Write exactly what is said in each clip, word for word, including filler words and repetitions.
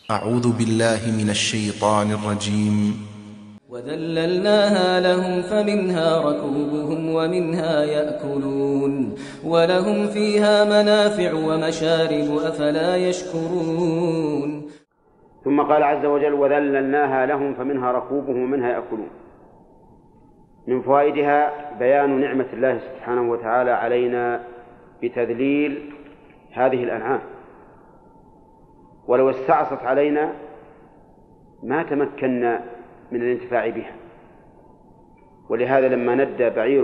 أعوذ بالله من الشيطان الرجيم. وذللناها لهم فمنها ركوبهم ومنها يأكلون ولهم فيها منافع ومشارب أفلا يشكرون. ثم قال عز وجل وذللناها لهم فمنها ركوبهم ومنها يأكلون. من فوائدها بيان نعمة الله سبحانه وتعالى علينا بتذليل هذه الأنعام، ولو استعصت علينا ما تمكنا من الانتفاع بها. ولهذا لما ندى بعير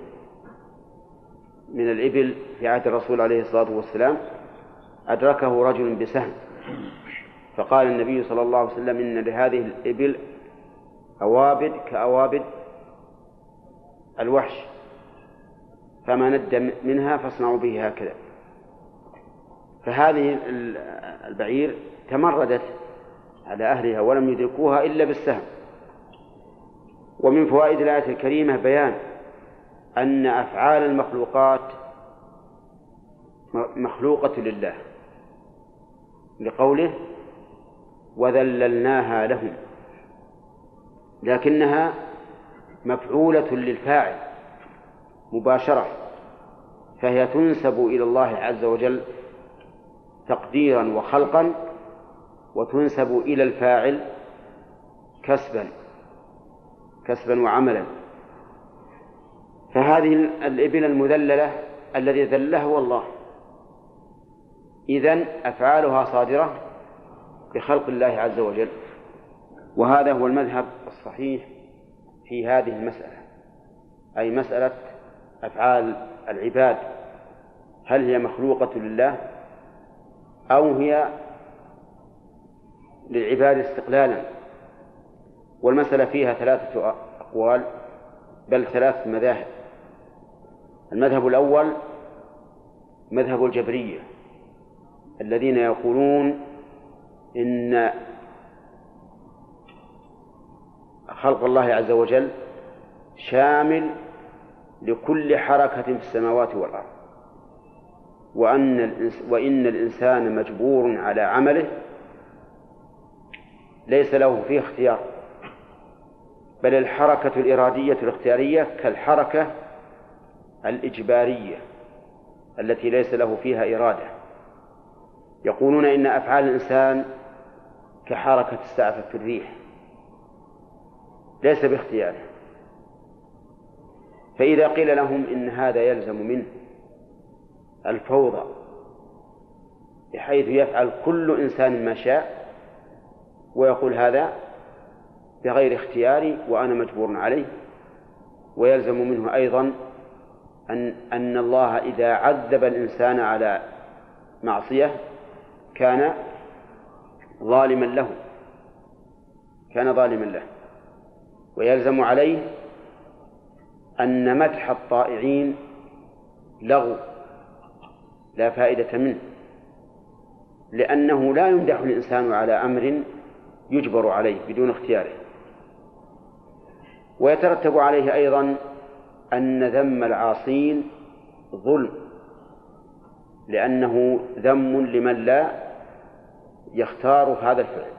من الإبل في عهد الرسول عليه الصلاة والسلام أدركه رجل بسهم، فقال النبي صلى الله عليه وسلم إن لهذه الإبل أوابد كأوابد الوحش، فما ندى منها فاصنعوا به هكذا. فهذه البعير تمردت على أهلها ولم يدركوها إلا بالسهم. ومن فوائد الآية الكريمة بيان أن أفعال المخلوقات مخلوقة لله، لقوله وذللناها لهم، لكنها مفعولة للفاعل مباشرة، فهي تنسب إلى الله عز وجل تقديرا وخلقا، وتنسب إلى الفاعل كسبا كسبا وعملا. فهذه الإبل المذللة الذي ذلها هو الله، إذن أفعالها صادرة بخلق الله عز وجل. وهذا هو المذهب الصحيح في هذه المسألة، أي مسألة أفعال العباد، هل هي مخلوقة لله أو هي للعباد استقلالا. والمسألة فيها ثلاثة أقوال بل ثلاث مذاهب. المذهب الأول مذهب الجبرية الذين يقولون إن خلق الله عز وجل شامل لكل حركة في السماوات والأرض، وأن الإنس وإن الإنسان مجبور على عمله ليس له فيه اختيار، بل الحركة الإرادية الاختيارية كالحركة الإجبارية التي ليس له فيها إرادة. يقولون إن أفعال الإنسان كحركة السعفة في الريح ليس باختياره. فإذا قيل لهم إن هذا يلزم منه الفوضى بحيث يفعل كل إنسان ما شاء ويقول هذا بغير اختياري وأنا مجبور عليه، ويلزم منه أيضا أن, أن الله إذا عذب الإنسان على معصية كان ظالما له كان ظالما له ويلزم عليه أن مدح الطائعين لغو لا فائدة منه، لأنه لا يمدح الإنسان على أمر يجبر عليه بدون اختياره. ويترتب عليه أيضا أن ذم العاصين ظلم، لأنه ذم لمن لا يختار هذا الفعل.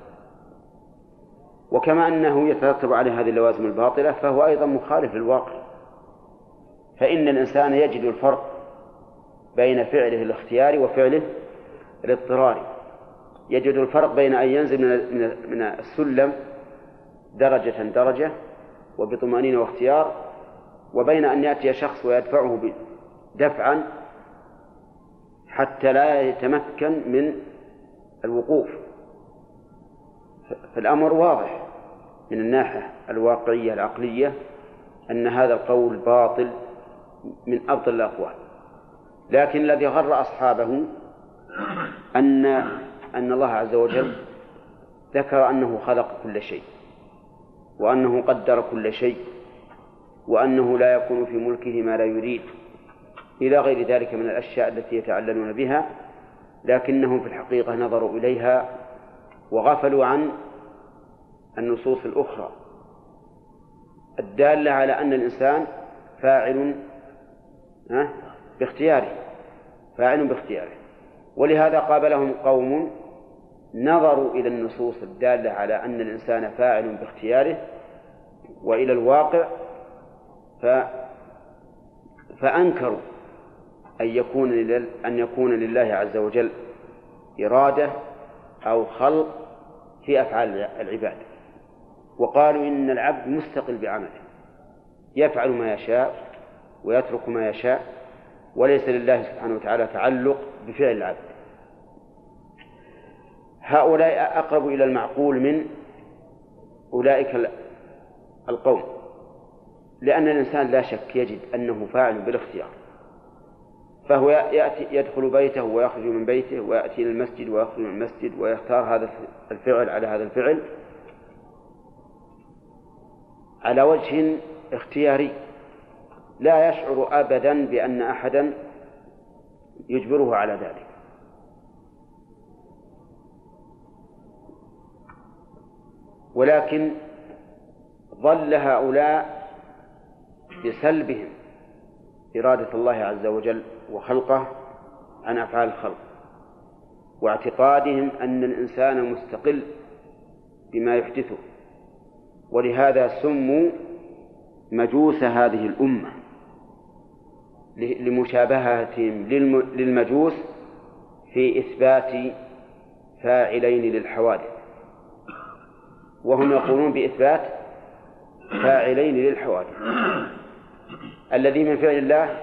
وكما أنه يترتب عليه هذه اللوازم الباطلة فهو أيضا مخالف للواقع، فإن الإنسان يجد الفرق بين فعله الاختياري وفعله الاضطراري. يجد الفرق بين أن ينزل من السلم درجة درجة وبطمأنينة واختيار، وبين أن يأتي شخص ويدفعه دفعا حتى لا يتمكن من الوقوف. فالأمر واضح من الناحية الواقعية العقلية أن هذا القول باطل من أبطل الأقوال. لكن الذي غر أصحابه أن أن الله عز وجل ذكر أنه خلق كل شيء، وأنه قدر كل شيء، وأنه لا يكون في ملكه ما لا يريد إلى غير ذلك من الأشياء التي يتعللون بها، لكنهم في الحقيقة نظروا إليها وغفلوا عن النصوص الأخرى الدالة على أن الإنسان فاعل باختياره فاعل باختياره. ولهذا قابلهم قوم نظروا إلى النصوص الدالة على أن الإنسان فاعل باختياره وإلى الواقع ف... فأنكروا أن يكون لل... أن يكون لله عز وجل إرادة أو خلق في أفعال العباد، وقالوا إن العبد مستقل بعمله يفعل ما يشاء ويترك ما يشاء، وليس لله سبحانه وتعالى تعلق بفعل العبد. هؤلاء أقرب إلى المعقول من أولئك القوم، لأن الإنسان لا شك يجد أنه فاعل بالاختيار، فهو يأتي يدخل بيته ويخرج من بيته ويأتي إلى المسجد ويخرج من المسجد ويختار هذا الفعل على هذا الفعل على وجه اختياري، لا يشعر أبدا بأن أحدا يجبره على ذلك. ولكن ظل هؤلاء بسلبهم إرادة الله عز وجل وخلقه عن أفعال الخلق، واعتقادهم أن الإنسان مستقل بما يحدثه، ولهذا سموا مجوس هذه الأمة لمشابهتهم للمجوس في إثبات فاعلين للحوادث، وهم يقولون بإثبات فاعلين للحوادث. الذي من فعل الله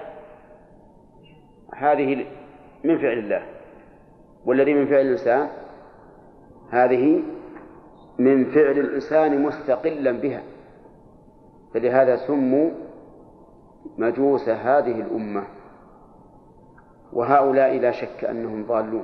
هذه من فعل الله، والذي من فعل الإنسان هذه من فعل الإنسان مستقلا بها، فلهذا سموا مجوس هذه الأمة. وهؤلاء لا شك أنهم ضالون،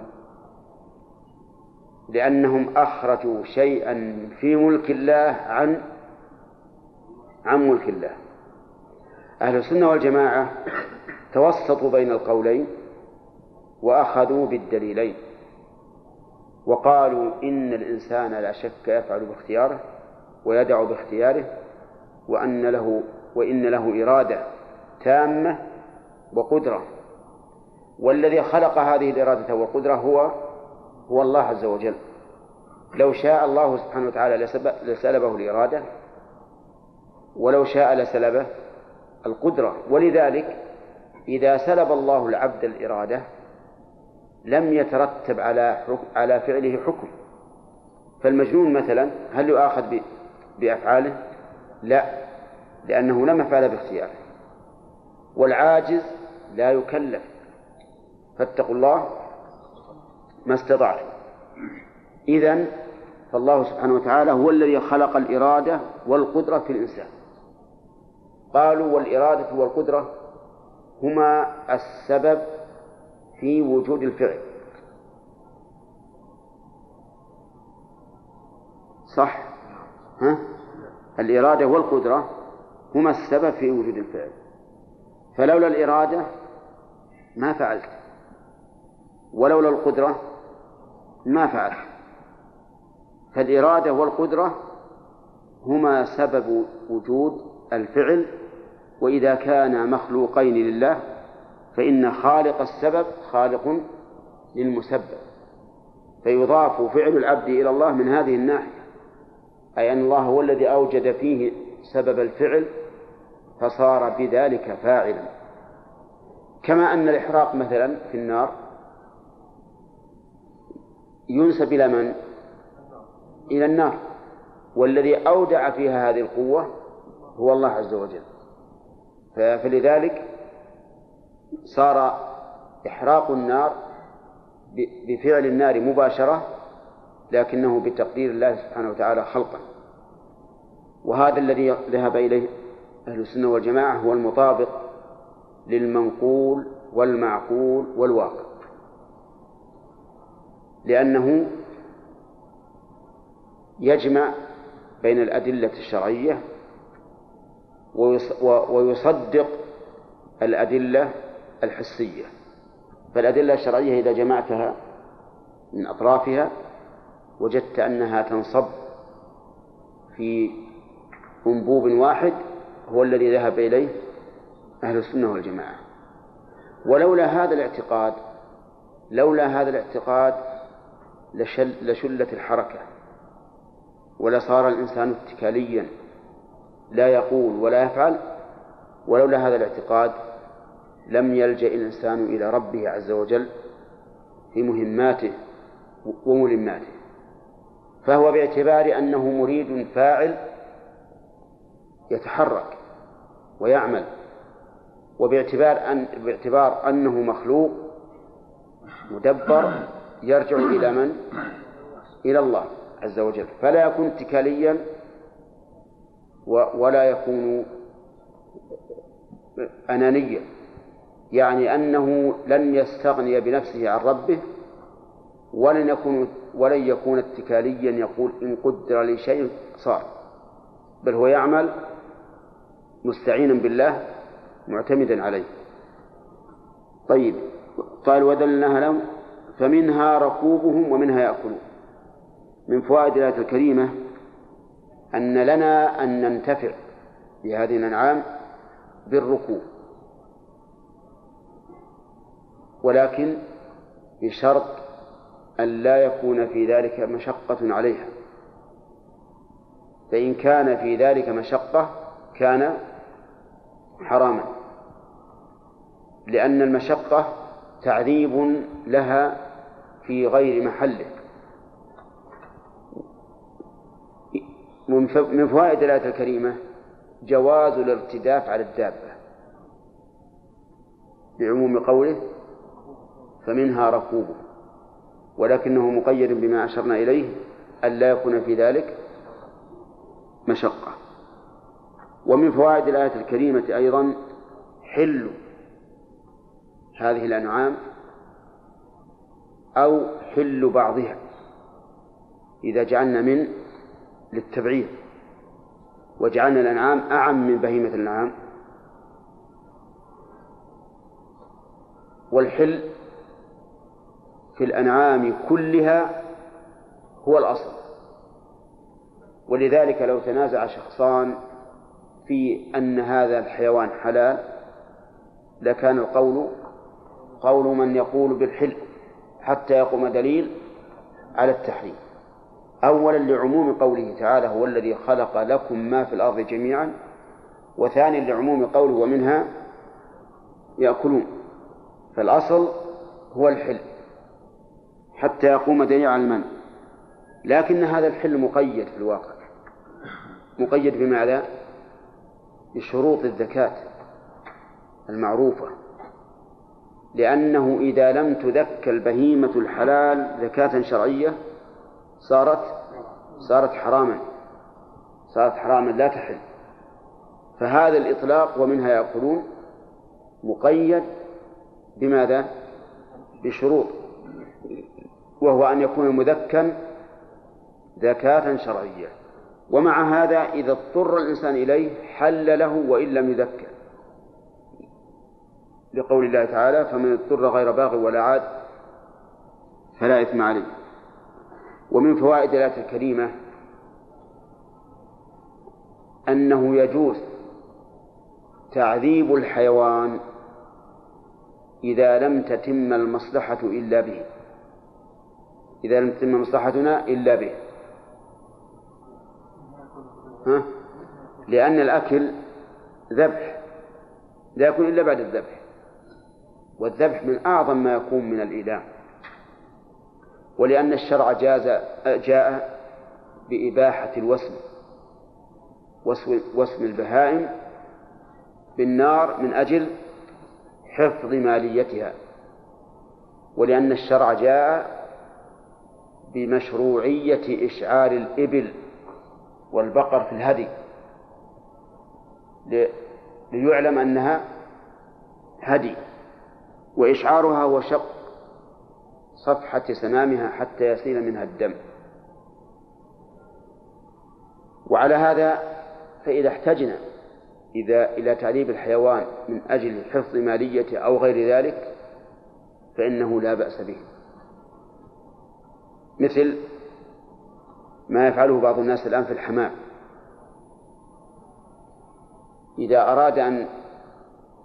لأنهم أخرجوا شيئا في ملك الله عن عن ملك الله. أهل السنة والجماعة توسطوا بين القولين وأخذوا بالدليلين، وقالوا إن الإنسان لا شك يفعل باختياره ويدع باختياره، وأن له وإن له إرادة تامة وقدرة، والذي خلق هذه الإرادة والقدرة هو هو الله عز وجل. لو شاء الله سبحانه وتعالى لسلبه الإرادة، ولو شاء لسلبه القدرة. ولذلك إذا سلب الله العبد الإرادة لم يترتب على على فعله حكم. فالمجنون مثلا هل يؤاخذ بأفعاله؟ لا، لأنه لم يفعل باختياره. والعاجز لا يكلف، فاتقوا الله ما استطعتم. إذن فالله سبحانه وتعالى هو الذي خلق الإرادة والقدرة في الإنسان. قالوا والإرادة والقدرة هما السبب في وجود الفعل، صح؟ ها؟ الإرادة والقدرة هما السبب في وجود الفعل، فلولا الإرادة ما فعلت، ولولا القدرة ما فعلت. فالإرادة والقدرة هما سبب وجود الفعل، وإذا كان مخلوقين لله فإن خالق السبب خالق للمسبب، فيضاف فعل العبد إلى الله من هذه الناحية، أي أن الله هو الذي أوجد فيه سبب الفعل فصار بذلك فاعلا. كما أن الإحراق مثلا في النار ينسب إلى من؟ إلى النار، والذي أودع فيها هذه القوة هو الله عز وجل. فلذلك صار إحراق النار بفعل النار مباشرة، لكنه بتقدير الله سبحانه وتعالى خلقا. وهذا الذي ذهب إليه أهل السنة والجماعة هو المطابق للمنقول والمعقول والواقع، لأنه يجمع بين الأدلة الشرعية ويصدق الأدلة الحسية. فالأدلة الشرعية إذا جمعتها من أطرافها وجدت أنها تنصب في أنبوب واحد هو الذي ذهب إليه أهل السنة والجماعة. ولولا هذا الاعتقاد لولا هذا الاعتقاد لشل لشلت الحركة ولصار الإنسان اتكاليا لا يقول ولا يفعل. ولولا هذا الاعتقاد لم يلجأ الإنسان إلى ربه عز وجل في مهماته وملماته، فهو باعتبار أنه مريد فاعل يتحرك ويعمل، وباعتبار أن باعتبار أنه مخلوق مدبر يرجع إلى من؟ إلى الله عز وجل، فلا يكون اتكاليا ولا يكون أنانيا، يعني أنه لن يستغني بنفسه عن ربه، ولن يكون ولن يكون اتكاليا يقول إن قدر لي شيء صار، بل هو يعمل مستعينا بالله معتمدا عليه. طيب، قال وذللناها لهم فمنها ركوبهم ومنها يأكلون. من فوائد الآية الكريمة أن لنا أن ننتفع بهذه الأنعام بالركوب، ولكن بشرط أن لا يكون في ذلك مشقة عليها، فإن كان في ذلك مشقة كان حراما، لأن المشقة تعذيب لها في غير محله. من فوائد الآية الكريمة جواز الارتداف على الدابة بعموم قوله فمنها ركوبه، ولكنه مقيد بما أشرنا إليه ألا يكون في ذلك مشقة. ومن فوائد الآية الكريمة أيضا حل هذه الأنعام أو حل بعضها إذا جعلنا من للتبعيض وجعلنا الأنعام أعم من بهيمة الأنعام. والحل في الأنعام كلها هو الأصل، ولذلك لو تنازع شخصان في أن هذا الحيوان حلال لكان القول قول من يقول بالحل حتى يقوم دليل على التحريم، أولا لعموم قوله تعالى هو الذي خلق لكم ما في الأرض جميعا، وثانيا لعموم قوله ومنها يأكلون، فالأصل هو الحل حتى يقوم دليل على المنع. لكن هذا الحل مقيد في الواقع، مقيد بماذا؟ بشروط الزكاة المعروفة، لأنه إذا لم تذك البهيمة الحلال زكاة شرعية صارت صارت حراما صارت حراما لا تحل. فهذا الإطلاق ومنها يأكلون مقيد بماذا؟ بشروط، وهو أن يكون مذكا زكاة شرعية. ومع هذا إذا اضطر الإنسان إليه حل له وإن لم يذكر، لقول الله تعالى فمن اضطر غير باغ ولا عاد فلا إثم عليه. ومن فوائد الآية الكريمة أنه يجوز تعذيب الحيوان إذا لم تتم المصلحة إلا به إذا لم تتم مصلحتنا إلا به ها؟ لأن الأكل ذبح لا يكون إلا بعد الذبح، والذبح من أعظم ما يكون من الإيلام، ولأن الشرع جاز جاء بإباحة الوسم وسم البهائم بالنار من أجل حفظ ماليتها، ولأن الشرع جاء بمشروعية إشعار الإبل والبقر في الهدي ليعلم أنها هدي، وإشعارها هو شق صفحة سنامها حتى يسيل منها الدم. وعلى هذا فإذا احتجنا إذا إلى تعذيب الحيوان من أجل حفظ ماليته أو غير ذلك فإنه لا بأس به، مثل ما يفعله بعض الناس الآن في الحمام. إذا أراد أن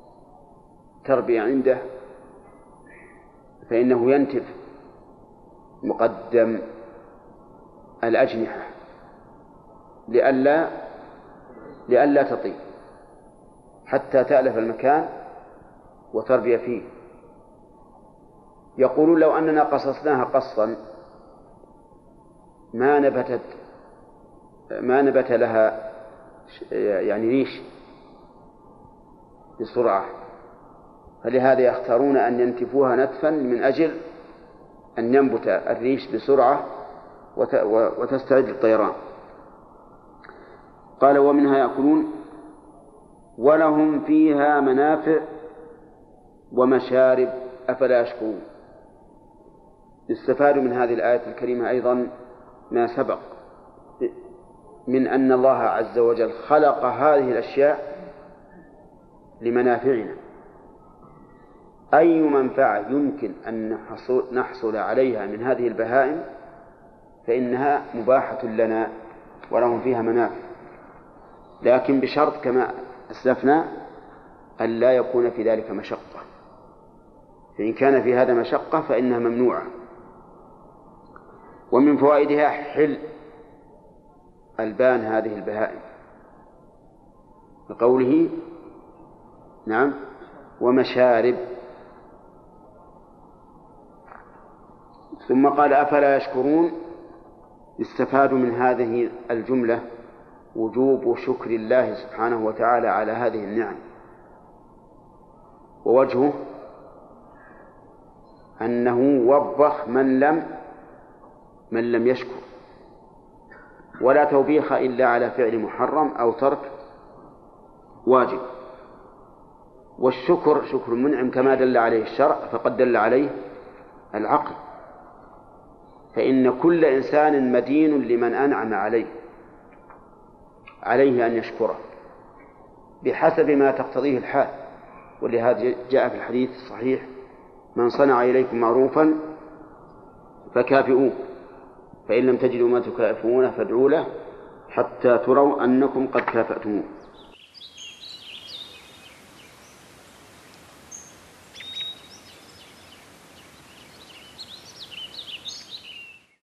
تربي عنده فإنه ينتف مقدم الأجنحة لئلا لئلا تطير حتى تألف المكان وتربي فيه. يقولون لو أننا قصصناها قصا ما نبتت ما نبت لها يعني ريش بسرعة، فلهذا يختارون أن ينتفوها نتفا من أجل أن ينبت الريش بسرعة وتستعد للطيران. قال ومنها يأكلون ولهم فيها منافع ومشارب أفلا يشكرون. يستفاد من هذه الآية الكريمة أيضا ما سبق من أن الله عز وجل خلق هذه الأشياء لمنافعنا. أي منفعة يمكن أن نحصل عليها من هذه البهائم فإنها مباحة لنا ولهم فيها منافع، لكن بشرط كما أسلفنا أن لا يكون في ذلك مشقة، فإن كان في هذا مشقة فإنها ممنوعة. ومن فوائدها حل ألبان هذه البهائم بقوله نعم ومشارب. ثم قال أفلا يشكرون. يستفاد من هذه الجملة وجوب شكر الله سبحانه وتعالى على هذه النعم، ووجهه أنه وبخ من لم من لم يشكر، ولا توبيخ إلا على فعل محرم أو ترك واجب. والشكر شكر المنعم كما دل عليه الشرع فقد دل عليه العقل، فإن كل إنسان مدين لمن أنعم عليه عليه أن يشكره بحسب ما تقتضيه الحال. ولهذا جاء في الحديث الصحيح من صنع إليكم معروفا فكافئوه فإن لم تجدوا ما تكافئونه فادعوا له حتى تروا أنكم قد كافأتموه.